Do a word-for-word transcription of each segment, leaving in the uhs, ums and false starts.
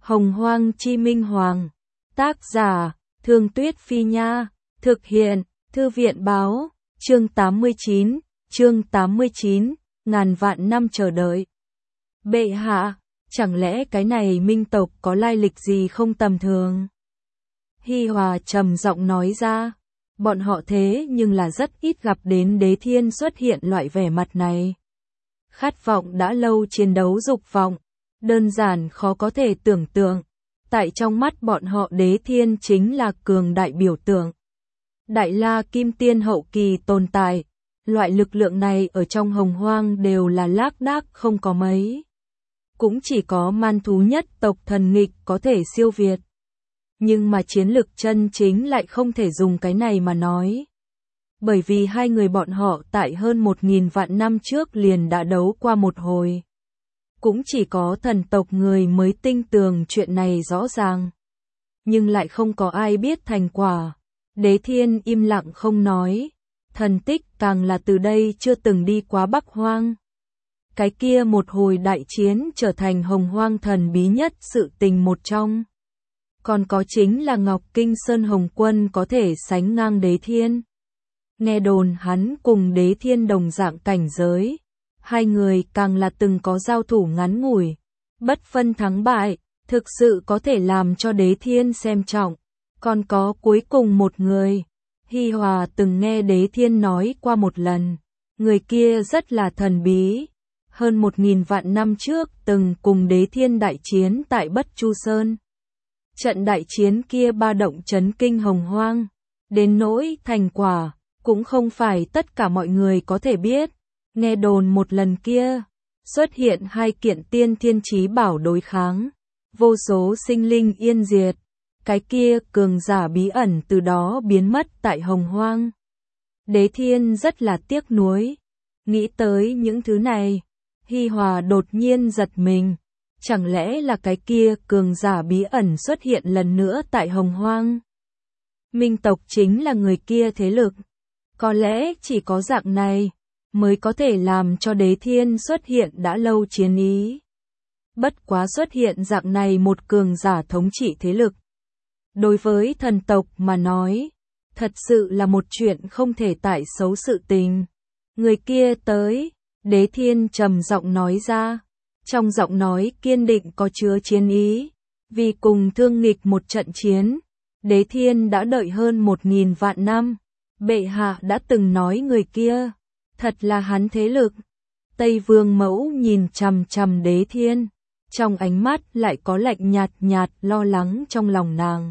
Hồng Hoang Chi Minh Hoàng. Tác giả, Thương Tuyết Phi Nha. Thực hiện, Thư viện Báo. Chương tám mươi chín, chương tám mươi chín, ngàn vạn năm chờ đợi. Bệ hạ, chẳng lẽ cái này minh tộc có lai lịch gì không tầm thường? Hi Hòa trầm giọng nói ra, bọn họ thế nhưng là rất ít gặp đến Đế Thiên xuất hiện loại vẻ mặt này. Khát vọng đã lâu chiến đấu dục vọng, đơn giản khó có thể tưởng tượng. Tại trong mắt bọn họ Đế Thiên chính là cường đại biểu tượng. Đại La Kim Tiên hậu kỳ tồn tại, loại lực lượng này ở trong Hồng Hoang đều là lác đác không có mấy. Cũng chỉ có man thú nhất tộc thần nghịch có thể siêu việt. Nhưng mà chiến lực chân chính lại không thể dùng cái này mà nói. Bởi vì hai người bọn họ tại hơn một nghìn vạn năm trước liền đã đấu qua một hồi. Cũng chỉ có thần tộc người mới tinh tường chuyện này rõ ràng. Nhưng lại không có ai biết thành quả. Đế Thiên im lặng không nói. Thần tích càng là từ đây chưa từng đi qua Bắc Hoang. Cái kia một hồi đại chiến trở thành Hồng Hoang thần bí nhất sự tình một trong. Còn có chính là Ngọc Kinh Sơn Hồng Quân có thể sánh ngang Đế Thiên. Nghe đồn hắn cùng Đế Thiên đồng dạng cảnh giới. Hai người càng là từng có giao thủ ngắn ngủi. Bất phân thắng bại, thực sự có thể làm cho Đế Thiên xem trọng. Còn có cuối cùng một người. Hi Hòa từng nghe Đế Thiên nói qua một lần. Người kia rất là thần bí. Hơn một nghìn vạn năm trước từng cùng Đế Thiên đại chiến tại Bất Chu Sơn. Trận đại chiến kia ba động chấn kinh Hồng Hoang. Đến nỗi thành quả, cũng không phải tất cả mọi người có thể biết. Nghe đồn một lần kia, xuất hiện hai kiện tiên thiên chí bảo đối kháng. Vô số sinh linh yên diệt. Cái kia cường giả bí ẩn từ đó biến mất tại Hồng Hoang. Đế Thiên rất là tiếc nuối. Nghĩ tới những thứ này, Hi Hòa đột nhiên giật mình. Chẳng lẽ là cái kia cường giả bí ẩn xuất hiện lần nữa tại Hồng Hoang? Minh tộc chính là người kia thế lực. Có lẽ chỉ có dạng này mới có thể làm cho Đế Thiên xuất hiện đã lâu chiến ý. Bất quá xuất hiện dạng này một cường giả thống trị thế lực. Đối với thần tộc mà nói, thật sự là một chuyện không thể tải xấu sự tình. Người kia tới, Đế Thiên trầm giọng nói ra. Trong giọng nói kiên định có chứa chiến ý. Vì cùng thương nghịch một trận chiến, Đế Thiên đã đợi hơn một nghìn vạn năm. Bệ hạ đã từng nói người kia, thật là hắn thế lực. Tây Vương Mẫu nhìn chằm chằm Đế Thiên, trong ánh mắt lại có lạnh nhạt nhạt lo lắng trong lòng nàng.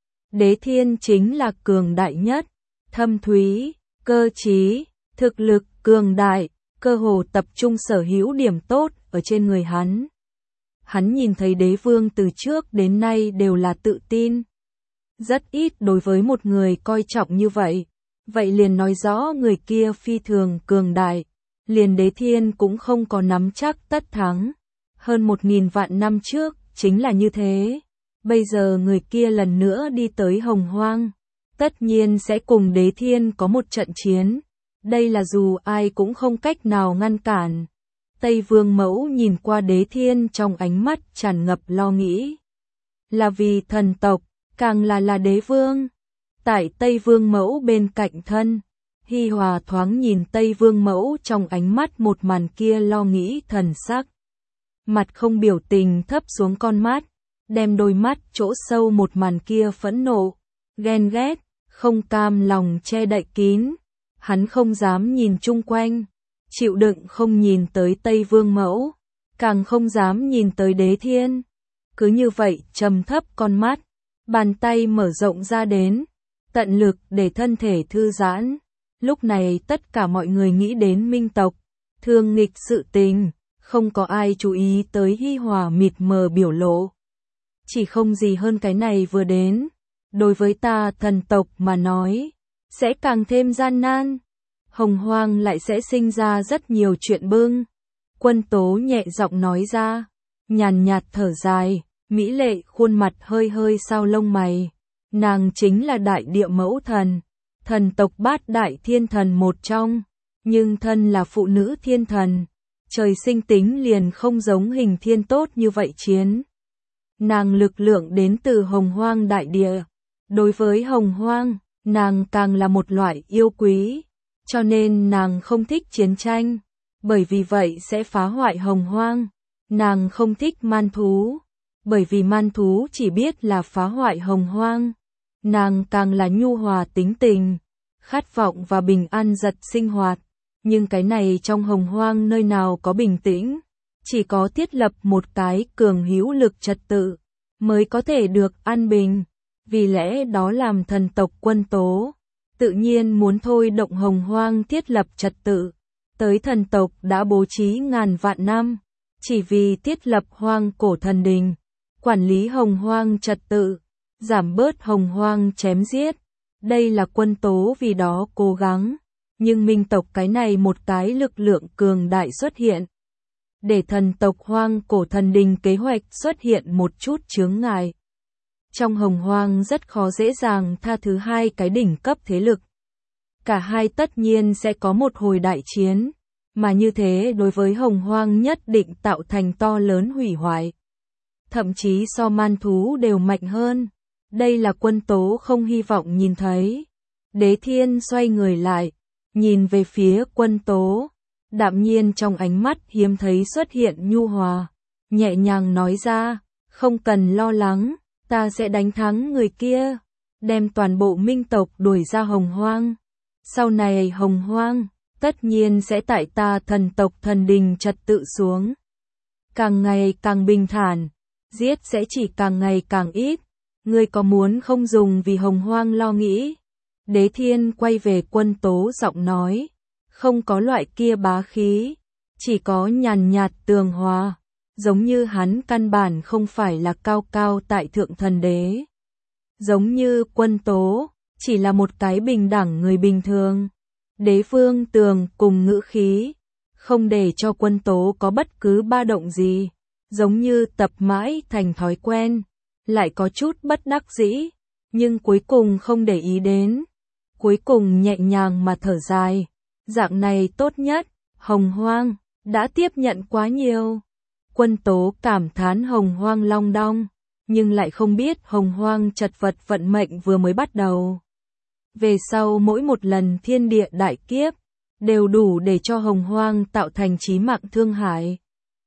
Đế Thiên chính là cường đại nhất, thâm thúy, cơ trí, thực lực cường đại, cơ hồ tập trung sở hữu điểm tốt ở trên người hắn. Hắn nhìn thấy đế vương từ trước đến nay đều là tự tin. Rất ít đối với một người coi trọng như vậy. Vậy liền nói rõ người kia phi thường cường đại. Liền Đế Thiên cũng không có nắm chắc tất thắng. Hơn một nghìn vạn năm trước chính là như thế. Bây giờ người kia lần nữa đi tới Hồng Hoang. Tất nhiên sẽ cùng Đế Thiên có một trận chiến. Đây là dù ai cũng không cách nào ngăn cản. Tây Vương Mẫu nhìn qua Đế Thiên trong ánh mắt tràn ngập lo nghĩ. Là vì thần tộc, càng là là đế vương. Tại Tây Vương Mẫu bên cạnh thân, Hi Hòa thoáng nhìn Tây Vương Mẫu trong ánh mắt một màn kia lo nghĩ thần sắc. Mặt không biểu tình thấp xuống con mắt, đem đôi mắt chỗ sâu một màn kia phẫn nộ, ghen ghét, không cam lòng che đậy kín. Hắn không dám nhìn chung quanh, chịu đựng không nhìn tới Tây Vương Mẫu, càng không dám nhìn tới Đế Thiên. Cứ như vậy trầm thấp con mắt, bàn tay mở rộng ra đến, tận lực để thân thể thư giãn. Lúc này tất cả mọi người nghĩ đến minh tộc, thương nghịch sự tình, không có ai chú ý tới Hi Hòa mịt mờ biểu lộ. Chỉ không gì hơn cái này vừa đến, đối với ta thần tộc mà nói, sẽ càng thêm gian nan. Hồng Hoang lại sẽ sinh ra rất nhiều chuyện bưng. Quân Tố nhẹ giọng nói ra, nhàn nhạt thở dài, mỹ lệ khuôn mặt hơi hơi sao lông mày. Nàng chính là đại địa mẫu thần, thần tộc bát đại thiên thần một trong, nhưng thân là phụ nữ thiên thần. Trời sinh tính liền không giống hình thiên tốt như vậy chiến. nàng lực lượng đến từ hồng hoang đại địa. Đối với hồng hoang, nàng càng là một loại yêu quý, cho nên nàng không thích chiến tranh, bởi vì vậy sẽ phá hoại hồng hoang. Nàng không thích man thú, bởi vì man thú chỉ biết là phá hoại hồng hoang. Nàng càng là nhu hòa tính tình, khát vọng và bình an giật sinh hoạt, nhưng cái này trong hồng hoang nơi nào có bình tĩnh, chỉ có thiết lập một cái cường hữu lực trật tự, mới có thể được an bình. Vì lẽ đó làm thần tộc Quân Tố, tự nhiên muốn thôi động hồng hoang thiết lập trật tự, tới thần tộc đã bố trí ngàn vạn năm, chỉ vì thiết lập hoang cổ thần đình, quản lý hồng hoang trật tự, giảm bớt hồng hoang chém giết. Đây là Quân Tố vì đó cố gắng, nhưng minh tộc cái này một cái lực lượng cường đại xuất hiện, để thần tộc hoang cổ thần đình kế hoạch xuất hiện một chút chướng ngại. Trong hồng hoang rất khó dễ dàng tha thứ hai cái đỉnh cấp thế lực. Cả hai tất nhiên sẽ có một hồi đại chiến, mà như thế đối với hồng hoang nhất định tạo thành to lớn hủy hoại. Thậm chí so man thú đều mạnh hơn. Đây là Quân Tố không hy vọng nhìn thấy. Đế Thiên xoay người lại, nhìn về phía Quân Tố, đạm nhiên trong ánh mắt hiếm thấy xuất hiện nhu hòa, nhẹ nhàng nói ra, không cần lo lắng, ta sẽ đánh thắng người kia, đem toàn bộ minh tộc đuổi ra hồng hoang. Sau này hồng hoang, tất nhiên sẽ tại ta thần tộc thần đình trật tự xuống. Càng ngày càng bình thản, giết sẽ chỉ càng ngày càng ít, ngươi có muốn không dùng vì hồng hoang lo nghĩ. Đế Thiên quay về Quân Tố giọng nói, không có loại kia bá khí, chỉ có nhàn nhạt tường hòa, giống như hắn căn bản không phải là cao cao tại thượng thần đế. Giống như Quân Tố, chỉ là một cái bình đẳng người bình thường. Đế Vương tường cùng ngữ khí, không để cho Quân Tố có bất cứ ba động gì, giống như tập mãi thành thói quen, lại có chút bất đắc dĩ, nhưng cuối cùng không để ý đến. Cuối cùng nhẹ nhàng mà thở dài, dạng này tốt nhất, hồng hoang, đã tiếp nhận quá nhiều. Quân Tố cảm thán hồng hoang long đong, nhưng lại không biết hồng hoang chật vật vận mệnh vừa mới bắt đầu. Về sau mỗi một lần thiên địa đại kiếp, đều đủ để cho hồng hoang tạo thành chí mạng thương hại.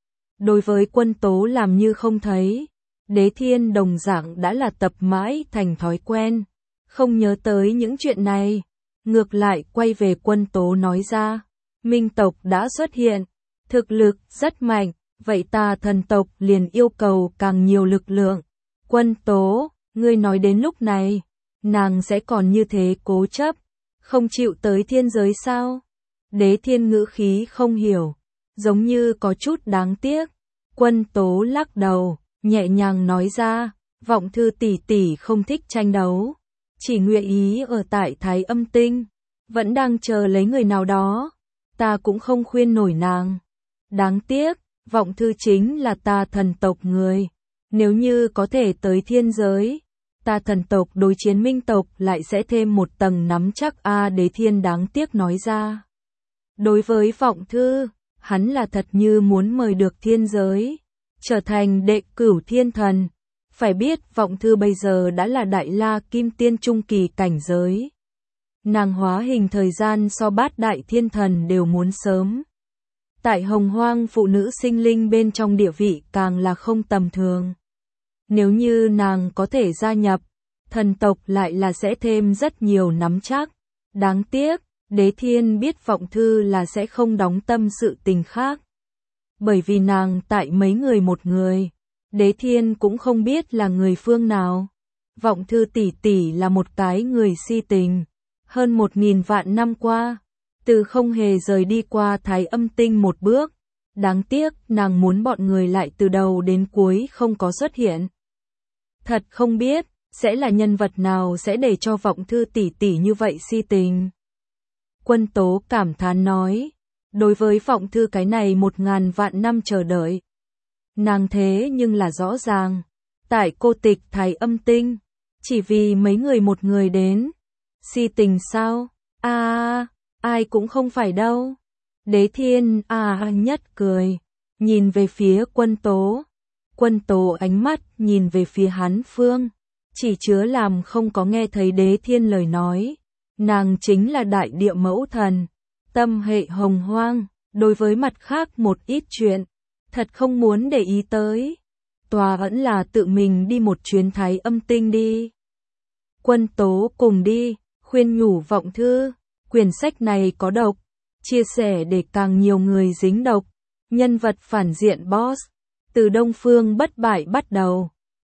Đối với Quân Tố làm như không thấy, Đế Thiên đồng dạng đã là tập mãi thành thói quen, không nhớ tới những chuyện này, ngược lại quay về Quân Tố nói ra, minh tộc đã xuất hiện, thực lực rất mạnh, vậy ta thần tộc liền yêu cầu càng nhiều lực lượng. Quân Tố, ngươi nói đến lúc này, nàng sẽ còn như thế cố chấp, không chịu tới thiên giới sao? Đế Thiên ngữ khí không hiểu, giống như có chút đáng tiếc. Quân Tố lắc đầu, nhẹ nhàng nói ra, Vọng Thư tỷ tỷ không thích tranh đấu, chỉ nguyện ý ở tại Thái Âm Tinh, vẫn đang chờ lấy người nào đó, ta cũng không khuyên nổi nàng. Đáng tiếc, Vọng Thư chính là ta thần tộc người, nếu như có thể tới thiên giới, ta thần tộc đối chiến minh tộc lại sẽ thêm một tầng nắm chắc. A Đế Thiên đáng tiếc nói ra. Đối với Vọng Thư, hắn là thật như muốn mời được thiên giới, trở thành đệ cửu thiên thần. Phải biết Vọng Thư bây giờ đã là đại la kim tiên trung kỳ cảnh giới. Nàng hóa hình thời gian so bát đại thiên thần đều muốn sớm. Tại hồng hoang phụ nữ sinh linh bên trong địa vị càng là không tầm thường. Nếu như nàng có thể gia nhập, thần tộc lại là sẽ thêm rất nhiều nắm chắc. Đáng tiếc, Đế Thiên biết Vọng Thư là sẽ không đóng tâm sự tình khác. Bởi vì nàng tại mấy người một người, Đế Thiên cũng không biết là người phương nào. Vọng Thư tỷ tỷ là một cái người si tình, hơn một nghìn vạn năm qua, từ không hề rời đi qua Thái Âm Tinh một bước. Đáng tiếc nàng muốn bọn người lại từ đầu đến cuối không có xuất hiện. Thật không biết, sẽ là nhân vật nào sẽ để cho Vọng Thư tỷ tỷ như vậy si tình. Quân Tố cảm thán nói, đối với Vọng Thư cái này một ngàn vạn năm chờ đợi. Nàng thế nhưng là rõ ràng, tại cô tịch Thái Âm Tinh, chỉ vì mấy người một người đến. Si tình sao? À, ai cũng không phải đâu. Đế Thiên à nhất cười, nhìn về phía Quân Tố. Quân Tố ánh mắt nhìn về phía Hán Phương, chỉ chứa làm không có nghe thấy Đế Thiên lời nói. Nàng chính là đại địa mẫu thần, tâm hệ hồng hoang, đối với mặt khác một ít chuyện, thật không muốn để ý tới. Tòa vẫn là tự mình đi một chuyến Thái Âm Tinh đi. Quân Tố cùng đi, khuyên nhủ Vọng Thư, quyển sách này có độc, chia sẻ để càng nhiều người dính độc. Nhân vật phản diện boss, từ Đông Phương bất bại bắt đầu,